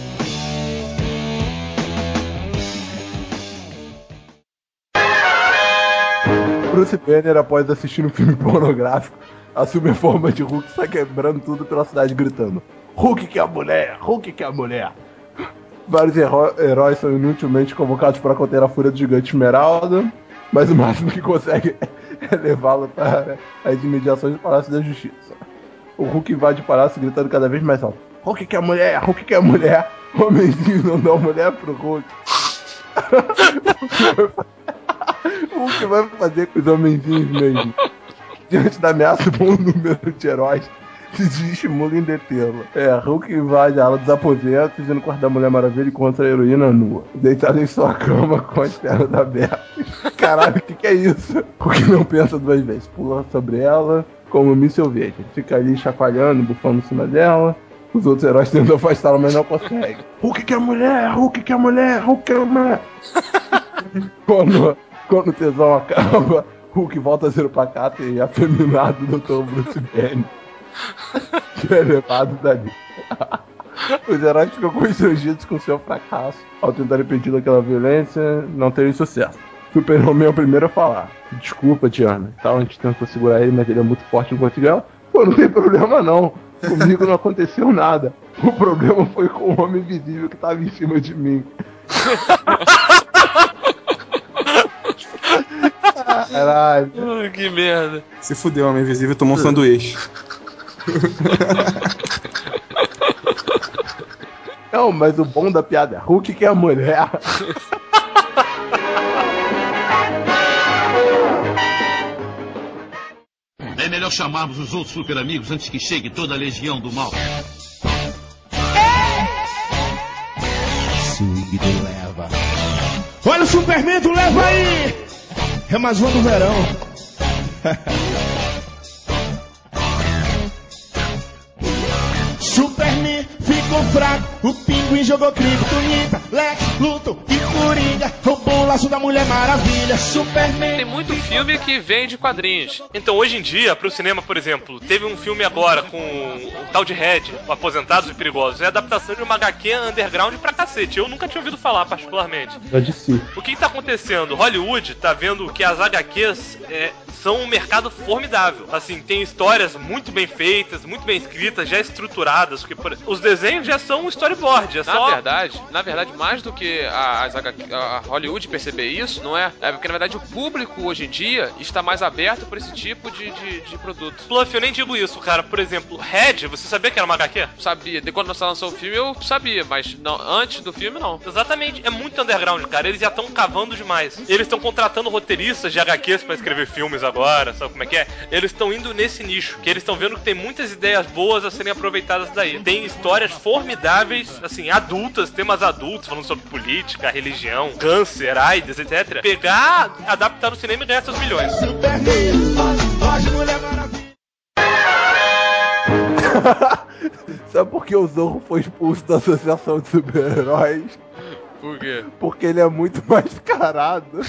Bruce Banner, após assistir um filme pornográfico, assume a forma de Hulk e sai quebrando tudo pela cidade gritando: Hulk que é a mulher! Hulk que é a mulher! Vários heróis são inutilmente convocados para conter a fúria do gigante Esmeralda, mas o máximo que consegue é levá-lo para as imediações do Palácio da Justiça. O Hulk invade o palácio gritando cada vez mais alto: Hulk que é a mulher! Hulk que é a mulher! O homenzinho não dá mulher pro Hulk. O que vai fazer com os homenzinhos mesmo? Diante da ameaça, um bom número de heróis se desestimula em detê-lo. Hulk invade a ala dos aposentos e no quarto da Mulher Maravilha encontra a heroína nua, deitada em sua cama com as pernas abertas. Caralho, o que é isso? Hulk não pensa 2 vezes, pula sobre ela como um míssil verde. Fica ali chacoalhando, bufando em cima dela. Os outros heróis tentam afastá-la, mas não conseguem. Hulk que é mulher! Hulk que é mulher! Hulk que é mulher! Quando o tesão acaba, Hulk volta a ser o pacato e afeminado do Dr. Bruce Banner, que é levado dali. Os heróis ficam constrangidos com seu fracasso ao tentar impedir aquela violência, não terem sucesso. Super-Homem é o primeiro a falar: desculpa, Diana, a gente tentou segurar ele, mas ele é muito forte, não conseguiu. Ela: pô, não tem problema não, comigo não aconteceu nada. O problema foi com o Homem Invisível que tava em cima de mim. Caralho. Que merda. Se fudeu, Homem Invisível tomou um sanduíche. Não, mas o bom da piada é Hulk que é a mulher. É melhor chamarmos os outros super amigos antes que chegue toda a legião do mal. Swing do leva. Olha o Superman do leva aí! É mais uma do verão. Superman ficou fraco, o Pinguim jogou Kryptonita, Lex, Luthor e Coringa roubou o laço da Mulher Maravilha. Superman... Tem muito filme que vem de quadrinhos. Então, hoje em dia, pro cinema, por exemplo, teve um filme agora com o tal de Red, Aposentados e Perigosos. É a adaptação de uma HQ underground pra cacete. Eu nunca tinha ouvido falar, particularmente. O que tá acontecendo? Hollywood tá vendo que as HQs são um mercado formidável. Assim, tem histórias muito bem feitas, muito bem escritas, já estruturadas. Porque, os desenhos já são um storyboard. Na verdade, mais do que a Hollywood perceber isso, não é? É porque, na verdade, o público hoje em dia está mais aberto por esse tipo de produto. Bluff, eu nem digo isso, cara. Por exemplo, Red, você sabia que era uma HQ? Sabia. De quando você lançou o filme, eu sabia, mas não, antes do filme, não. Exatamente. É muito underground, cara. Eles já estão cavando demais. Eles estão contratando roteiristas de HQs pra escrever filmes agora, sabe como é que é? Eles estão indo nesse nicho, que eles estão vendo que tem muitas ideias boas a serem aproveitadas daí. Tem histórias formidáveis formidáveis, assim, adultas, temas adultos, falando sobre política, religião, câncer, AIDS, etc. Pegar, adaptar no cinema e ganhar seus milhões. Sabe por que o Zorro foi expulso da Associação de Super-Heróis? Por quê? Porque ele é muito mascarado.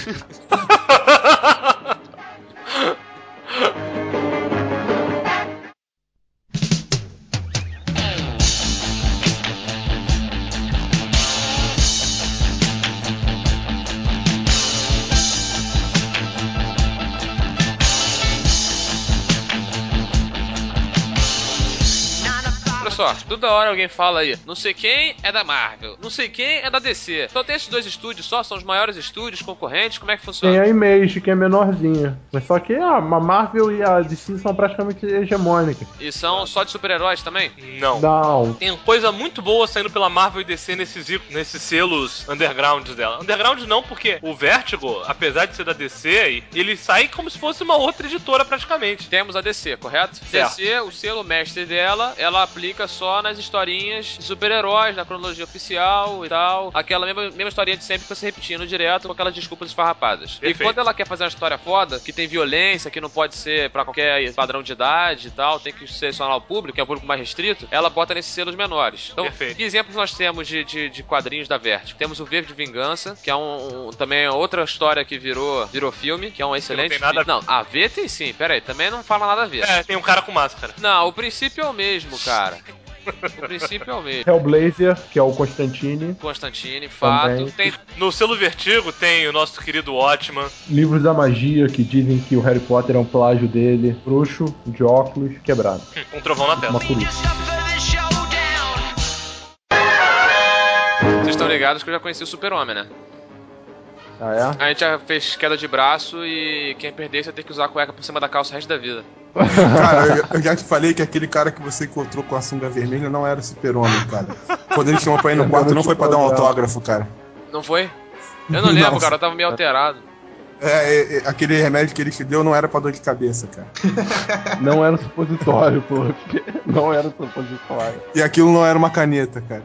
Só, toda hora alguém fala aí, não sei quem é da Marvel, não sei quem é da DC. Só tem esses dois estúdios só, são os maiores estúdios, concorrentes, como é que funciona? Tem a Image, que é menorzinha. Mas só que a Marvel e a DC são praticamente hegemônicas. E são só de super-heróis também? Não. Tem coisa muito boa saindo pela Marvel e DC nesses selos undergrounds dela. Underground não, porque o Vertigo, apesar de ser da DC, ele sai como se fosse uma outra editora praticamente. Temos a DC, correto? Certo. DC, o selo mestre dela, ela aplica só nas historinhas de super-heróis, na cronologia oficial e tal. Aquela mesma historinha de sempre que você repetindo direto com aquelas desculpas esfarrapadas. Perfeito. E quando ela quer fazer uma história foda, que tem violência, que não pode ser pra qualquer padrão de idade e tal, tem que selecionar o público, que é um público mais restrito, ela bota nesses selos menores. Então, Perfeito. que exemplos nós temos de quadrinhos da Vertigo? Temos o V de Vingança, que é também outra história que virou filme, que é um excelente... Não tem nada a ver. Não, a V tem sim, pera aí, também não fala nada a ver. É, tem um cara com máscara. Não, o princípio é o mesmo, cara. O princípio é o mesmo. Hellblazer, que é o Constantine. Fato. Tem... No selo Vertigo tem o nosso querido Watchman. Livros da magia, que dizem que o Harry Potter é um plágio dele. Bruxo, de óculos, quebrado. Um trovão na tela. Uma coruja. Vocês estão ligados que eu já conheci o Super-Homem, né? Ah, é? A gente já fez queda de braço e quem perdesse ia ter que usar a cueca por cima da calça o resto da vida. Cara, eu já te falei que aquele cara que você encontrou com a sunga vermelha não era o Super-Homem, cara. Quando ele chamou pra ir no quarto, não foi pra dar um autógrafo, cara. Não foi? Eu não lembro, cara, eu tava meio alterado. Aquele remédio que ele te deu não era pra dor de cabeça, cara. Não era um supositório, pô. Não era um supositório. E aquilo não era uma caneta, cara.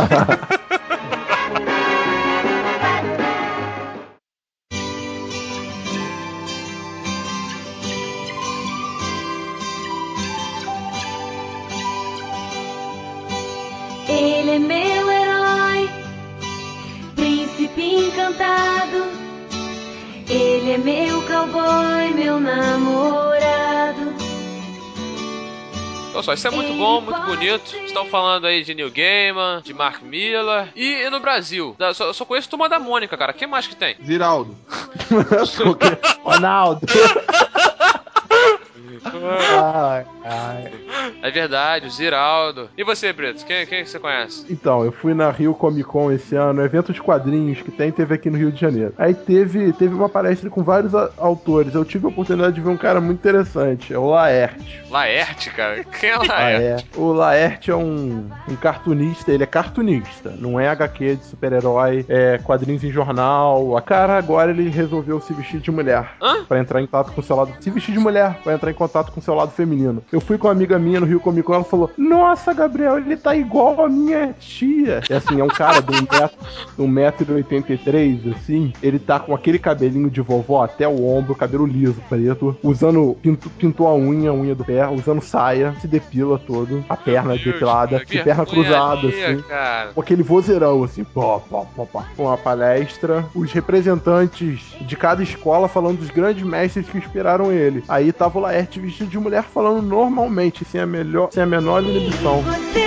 Ele é meu herói, príncipe encantado. Ele é meu cowboy, meu namorado. Olha só, isso é muito bom, muito bonito. Estão falando aí de Neil Gaiman, de Mark Millar. E no Brasil? Eu só conheço Turma da Mônica, cara. Quem mais que tem? Ziraldo. Ronaldo. É verdade, o Ziraldo. E você, Brito? Quem você conhece? Então, eu fui na Rio Comic Con esse ano, evento de quadrinhos que teve aqui no Rio de Janeiro. Aí teve uma palestra com vários autores. Eu tive a oportunidade de ver um cara muito interessante, é o Laerte. Laerte, cara? Quem é Laerte? O Laerte é um cartunista, ele é cartunista, não é HQ de super-herói, é quadrinhos em jornal. A cara agora ele resolveu se vestir de mulher. Pra entrar em contato com o seu lado. Se vestir de mulher, pra entrar em contato com o seu lado feminino. Eu fui com uma amiga minha no Rio Comic Con, ela falou: nossa, Gabriel, ele tá igual a minha tia. É assim, é um cara de 1,83m, assim. Ele tá com aquele cabelinho de vovó até o ombro, cabelo liso, preto, pintou a unha do pé, usando saia, se depila todo, a perna depilada, de perna cruzada, assim. Cara. Com aquele vozeirão, assim, pó. Com uma palestra, os representantes de cada escola falando dos grandes mestres que inspiraram ele. Aí tava o Laerte vestido de mulher falando normalmente, sem a menor inibição.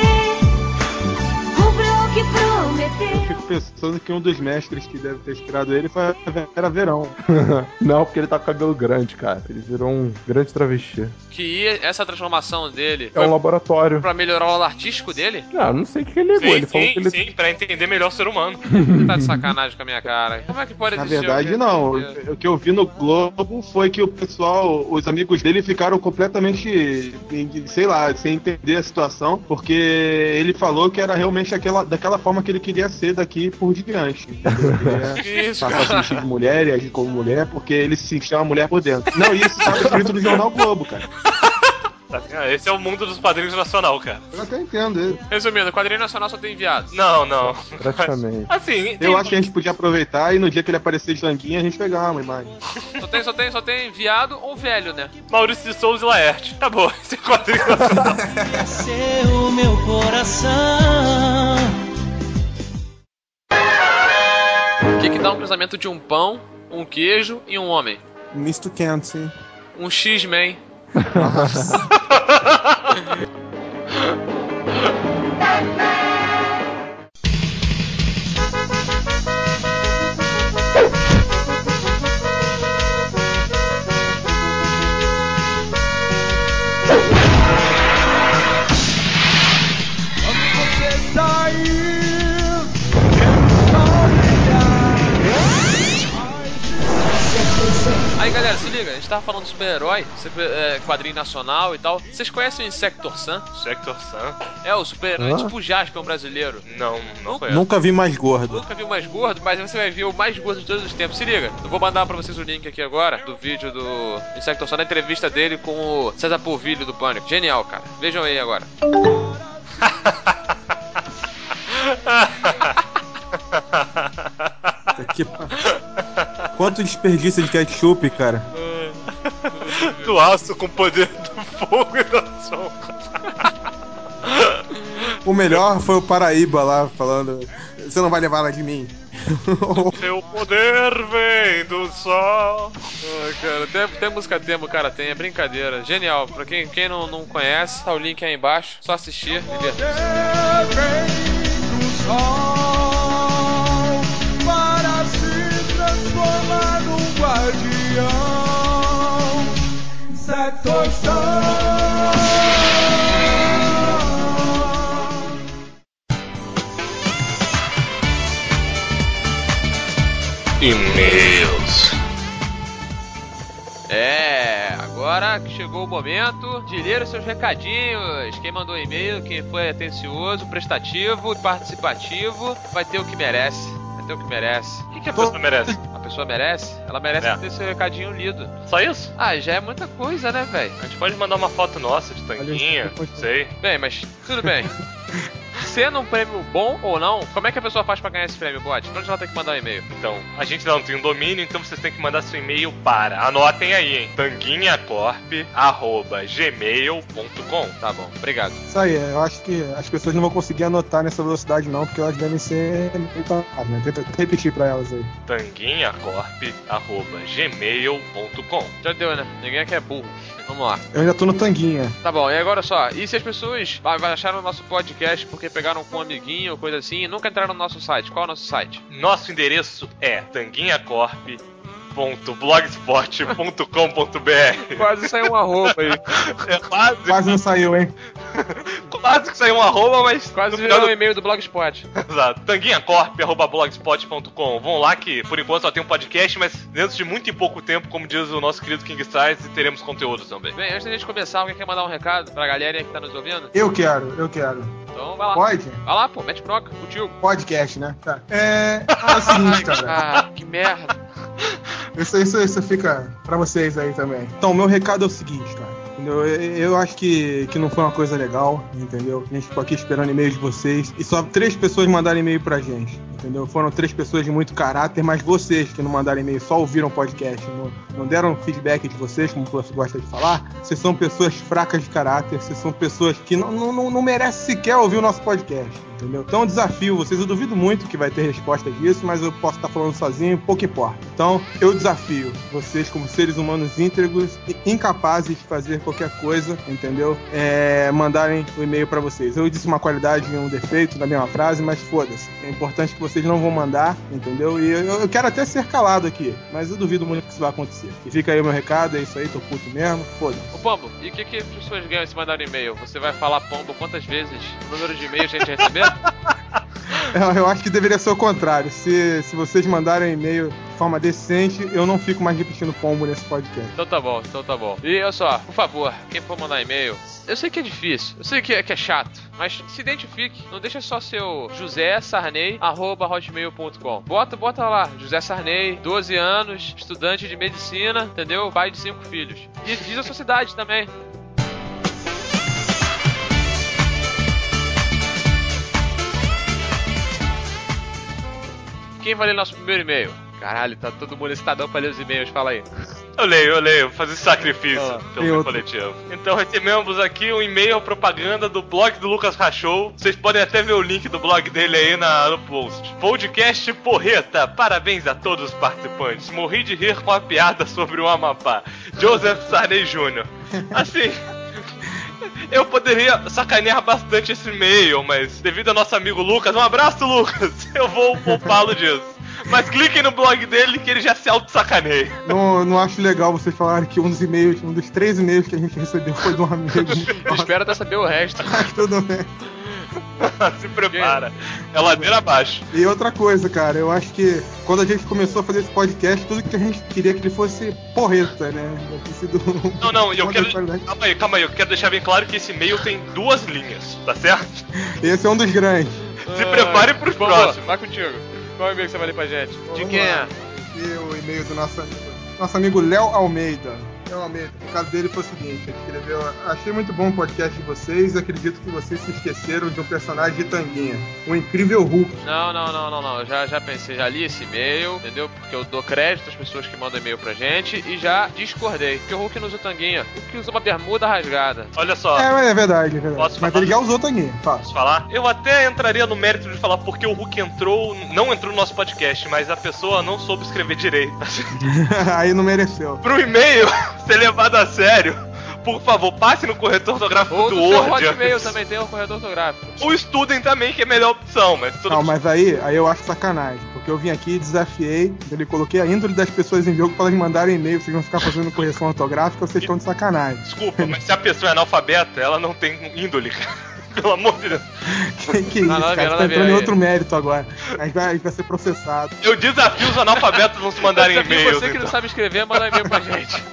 Eu fico pensando que um dos mestres que deve ter inspirado ele foi a Vera Verão. Não, porque ele tá com cabelo grande, cara. Ele virou um grande travesti. Que essa transformação dele é um laboratório. Pra melhorar o lado artístico dele? Não sei o que ele ligou. Ele falou que ele... Sim, pra entender melhor o ser humano. Você tá de sacanagem com a minha cara. Como é que pode existir? Na verdade, não. O que eu vi no Globo foi que o pessoal, os amigos dele ficaram completamente, sei lá, sem entender a situação, porque ele falou que era realmente daquela forma que ele queria ser daqui por diante. Ele passar a se vestir de mulher e agir como mulher, porque ele se sentia uma mulher por dentro. Não, isso estava escrito no jornal Globo, cara. Esse é o mundo dos quadrinhos nacional, cara. Eu até entendo ele. Resumindo, o quadrinho nacional só tem viado. Não. Praticamente. Assim, Eu acho que a gente podia aproveitar e no dia que ele aparecer de tanguinha, a gente pegar uma imagem. Só tem viado ou velho, né? Maurício de Souza e Laerte. Acabou. Esse é o quadrinho nacional. Seu meu coração. O que dá um cruzamento de um pão, um queijo e um homem? Misto quente, sim. Um X-Men. Aí galera, se liga, a gente tava falando de super-herói, quadrinho nacional e tal. Vocês conhecem o Insector Sun? Insector Sun? É, o super-herói tipo o Jasper, um brasileiro. Não conheço. Nunca vi mais gordo. Nunca vi o mais gordo, mas você vai ver o mais gordo de todos os tempos. Se liga, eu vou mandar pra vocês o link aqui agora do vídeo do Insector Sun, da entrevista dele com o César Porvilho do Pânico. Genial, cara. Vejam aí agora. Quanto desperdício de ketchup, cara. Do aço com o poder do fogo e da sombra. O melhor foi o Paraíba lá falando: você não vai levar ela de mim. Seu poder vem do sol. Cara, tem música demo, cara, tem, é brincadeira. Genial, pra quem não conhece, tá o link aí embaixo, só assistir e ver. Para se transformar num guardião. Insector Sun. E-mails. Agora que chegou o momento de ler os seus recadinhos. Quem mandou e-mail, quem foi atencioso, prestativo, participativo, vai ter o que merece. Vai ter o que merece. O que a pessoa merece? A pessoa merece? Ela merece ter seu recadinho lido. Só isso? Ah, já é muita coisa, né, velho? A gente pode mandar uma foto nossa de tanguinha, não sei. Bem, mas tudo bem. Sendo um prêmio bom ou não, como é que a pessoa faz pra ganhar esse prêmio, Bot? Pra onde ela tem que mandar um e-mail? Então, a gente não tem um domínio, então vocês têm que mandar seu e-mail para, anotem aí, hein, tanguinhacorp@gmail.com. Tá bom, obrigado. Isso aí, eu acho que as pessoas não vão conseguir anotar nessa velocidade não, porque elas devem ser né? Tenta repetir pra elas aí. tanguinhacorp@gmail.com. Já deu, né? Ninguém aqui é burro. Vamos lá. Eu ainda tô no tanguinha. Tá bom, e agora só, e se as pessoas acharam o nosso podcast porque pegaram com um amiguinho ou coisa assim e nunca entraram no nosso site? Qual é o nosso site? Nosso endereço é tanguinhacorp.blogspot.com.br. Quase saiu um arroba aí. Quase não saiu, hein? Quase que saiu um arroba, mas... Quase virou um e-mail do Blogspot. Exato. tanguinhacorp@blogspot.com. Vão lá que, por enquanto, só tem um podcast, mas dentro de muito e pouco tempo, como diz o nosso querido King Size, teremos conteúdo também. Bem, antes da gente começar, alguém quer mandar um recado pra galera que tá nos ouvindo? Eu quero. Então vai lá. Pode? Vai lá, pô, mete broca, contigo. Podcast, né? Tá. É o seguinte, cara. Ah, que merda. Isso fica pra vocês aí também. Então, meu recado é o seguinte, cara. Eu acho que não foi uma coisa legal, entendeu? A gente ficou aqui esperando e-mail de vocês e só 3 pessoas mandaram e-mail pra gente, entendeu? Foram 3 pessoas de muito caráter, mas vocês que não mandaram e-mail, só ouviram o podcast, não deram feedback de vocês, como você gosta de falar. Vocês são pessoas fracas de caráter, vocês são pessoas que não merecem sequer ouvir o nosso podcast, entendeu? Então, desafio vocês, eu duvido muito que vai ter resposta disso, mas eu posso estar falando sozinho, pouco importa. Então, eu desafio vocês como seres humanos íntegros e incapazes de fazer qualquer coisa, entendeu? Mandarem o e-mail pra vocês. Eu disse uma qualidade e um defeito na mesma frase, mas foda-se. É importante que vocês não vão mandar, entendeu? E eu quero até ser calado aqui, mas eu duvido muito que isso vai acontecer. E fica aí o meu recado, é isso aí, tô puto mesmo, foda-se. Ô Pombo, e o que as pessoas ganham se mandarem e-mail? Você vai falar, Pombo, quantas vezes o número de e-mails a gente receber? Eu acho que deveria ser o contrário. Se vocês mandarem e-mail de forma decente, eu não fico mais repetindo pombo nesse podcast. Então tá bom. E olha só, por favor, quem for mandar e-mail, eu sei que é difícil, eu sei que é chato, mas se identifique, não deixa só seu josésarney@hotmail.com. Bota lá, José Sarney, 12 anos, estudante de medicina, entendeu? Pai de 5 filhos. E diz a sua cidade também. Quem vai ler nosso primeiro e-mail? Caralho, tá todo mundo excitadão pra ler os e-mails, fala aí. Eu leio, vou fazer esse sacrifício pelo meu coletivo. Então recebemos aqui um e-mail propaganda do blog do Lucas Rachou. Vocês podem até ver o link do blog dele aí no post. Podcast Porreta, parabéns a todos os participantes. Morri de rir com a piada sobre o Amapá. Joseph Sarney Jr. Assim... Eu poderia sacanear bastante esse e-mail, mas devido ao nosso amigo Lucas, um abraço, Lucas, eu vou poupá-lo disso. Mas cliquem no blog dele que ele já se auto-sacaneia. Não acho legal vocês falarem que um dos 3 e-mails que a gente recebeu foi de um amigo. Espero até saber o resto. Tudo bem. Se prepara. É ladeira abaixo. E outra coisa, cara, eu acho que quando a gente começou a fazer esse podcast, tudo que a gente queria que ele fosse porreta, né? Não, eu quero... Calma aí, eu quero deixar bem claro que esse e-mail tem 2 linhas, tá certo? Esse é um dos grandes. Se preparem pros próximos. Vai contigo. Qual é o e-mail que você vai ler pra gente? De quem é? E o e-mail do nosso amigo Léo Almeida. O caso dele foi o seguinte, ele escreveu: achei muito bom o podcast de vocês, acredito que vocês se esqueceram de um personagem de Tanguinha, o incrível Hulk. Não, eu já pensei, já li esse e-mail, entendeu? Porque eu dou crédito às pessoas que mandam e-mail pra gente e já discordei, porque o Hulk não usa Tanguinha, o Hulk usa uma bermuda rasgada. Olha só. É verdade. Posso mas falar? Ele já usou Tanguinha, Posso falar? Eu até entraria no mérito de falar porque o Hulk não entrou no nosso podcast, mas a pessoa não soube escrever direito. Aí não mereceu. Pro e-mail ser levado a sério, por favor, passe no corretor ortográfico ou do Word. Ou no Hotmail também tem um corretor ortográfico. Ou estudem também, que é a melhor opção, mas... Não, mas aí eu acho sacanagem, porque eu vim aqui e desafiei, eu coloquei a índole das pessoas em jogo pra elas mandarem e-mail, vocês vão ficar fazendo correção ortográfica, vocês estão de sacanagem. Desculpa, mas se a pessoa é analfabeta, ela não tem índole, cara. Pelo amor de Deus. Que isso, cara? Você tá entrando em outro mérito agora. A gente vai ser processado. Eu desafio os analfabetos a não se mandarem e-mails. Você que não sabe escrever, manda e-mail pra gente.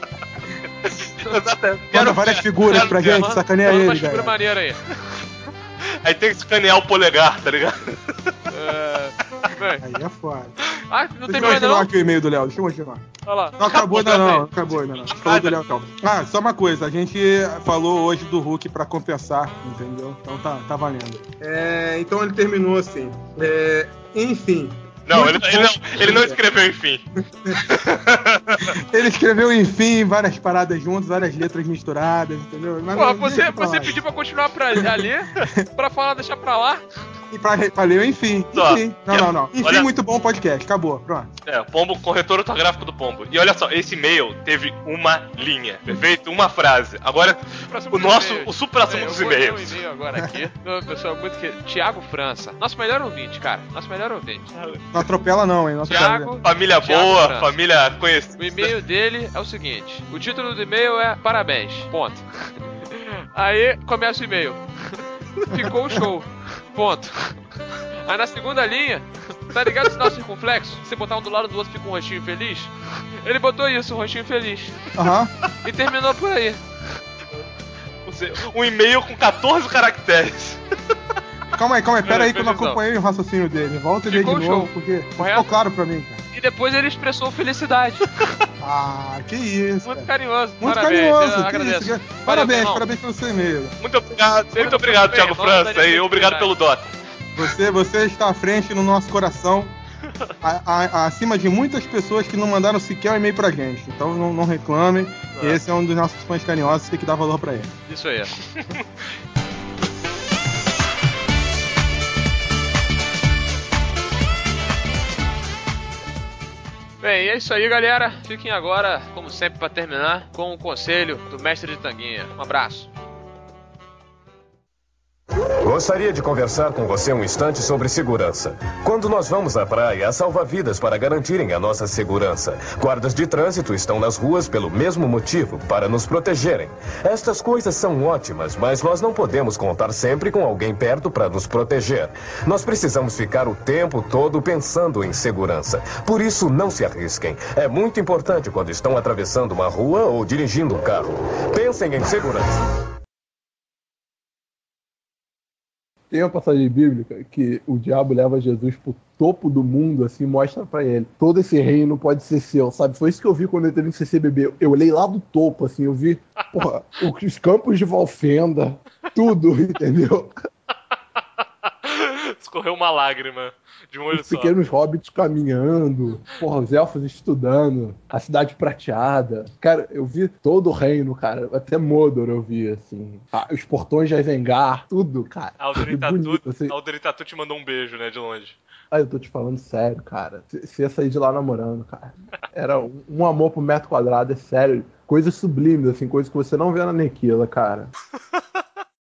Manda várias figuras pra gente, sacaneia ele, uma figura maneira aí. Aí tem que escanear o polegar, tá ligado? Aí é foda. Não tem mais não? Aqui o e-mail do Léo, deixa eu continuar. Olha lá. Não acabou ainda não. Falou do Léo, calma. Só uma coisa, a gente falou hoje do Hulk pra compensar, entendeu? Então tá valendo. Então ele terminou assim. Enfim. Não, ele não escreveu enfim. Ele escreveu enfim, várias paradas juntas, várias letras misturadas, entendeu? Mas porra, você pediu pra continuar pra ler, pra falar, deixar pra lá. E pra ler o enfim. Só. Enfim. Não. Enfim, olha... muito bom o podcast. Acabou. Pronto. Pombo, corretor ortográfico do Pombo. E olha só, esse e-mail teve uma linha. Perfeito? Uma frase. Agora, o supra-sumo dos e-mails. Eu vou ler um e-mail agora aqui. Pessoal, muito que... Thiago França. Nosso melhor ouvinte, cara. Não atropela não, hein? Não Thiago, família Thiago boa, França. Família conhecida. O e-mail dele é o seguinte. O título do e-mail é parabéns. Ponto. Aí começa o e-mail. Ficou o show. Ponto. Aí na segunda linha, tá ligado esse nosso circunflexo? Você botar um do lado do outro fica um rostinho feliz? Ele botou isso, um rostinho feliz. E terminou por aí. Um e-mail com 14 caracteres. Calma aí, pera aí que eu não acompanhei o raciocínio dele. Volta ele aí de novo, porque ficou claro pra mim, cara. E depois ele expressou felicidade. Que isso. Muito carinhoso. Muito parabéns, carinhoso. Agradeço. Isso. Parabéns pelo seu e-mail. Muito obrigado, Thiago França. E obrigado pelo Dota. Você está à frente no nosso coração. Acima de muitas pessoas que não mandaram sequer um e-mail pra gente. Então não reclamem. Esse é um dos nossos fãs carinhosos, tem que dar valor pra ele. Isso aí. Bem, é isso aí, galera. Fiquem agora, como sempre, para terminar, com o conselho do mestre de Tanguinha. Um abraço. Gostaria de conversar com você um instante sobre segurança. Quando nós vamos à praia, há salva-vidas para garantirem a nossa segurança. Guardas de trânsito estão nas ruas pelo mesmo motivo, para nos protegerem. Estas coisas são ótimas, mas nós não podemos contar sempre com alguém perto para nos proteger. Nós precisamos ficar o tempo todo pensando em segurança. Por isso, não se arrisquem. É muito importante quando estão atravessando uma rua ou dirigindo um carro. Pensem em segurança. Tem uma passagem bíblica que o diabo leva Jesus pro topo do mundo, assim, mostra pra ele. Todo esse reino pode ser seu, sabe? Foi isso que eu vi quando eu entrei no CCBB. Eu olhei lá do topo, assim, eu vi, porra, os campos de Valfenda, tudo, entendeu? Escorreu uma lágrima de um olho Os só. pequenos hobbits caminhando, porra, os elfos estudando, a cidade prateada. Cara, eu vi todo o reino, cara. Até Mordor eu vi, assim. Os portões de Isengard, tudo, cara. Aldurin bonito, assim. Tatu te mandou um beijo, né, de longe. Eu tô te falando sério, cara. Você ia sair de lá namorando, cara. Era um amor por metro quadrado, é sério. Coisas sublimes, assim, coisas que você não vê na Nequila, cara.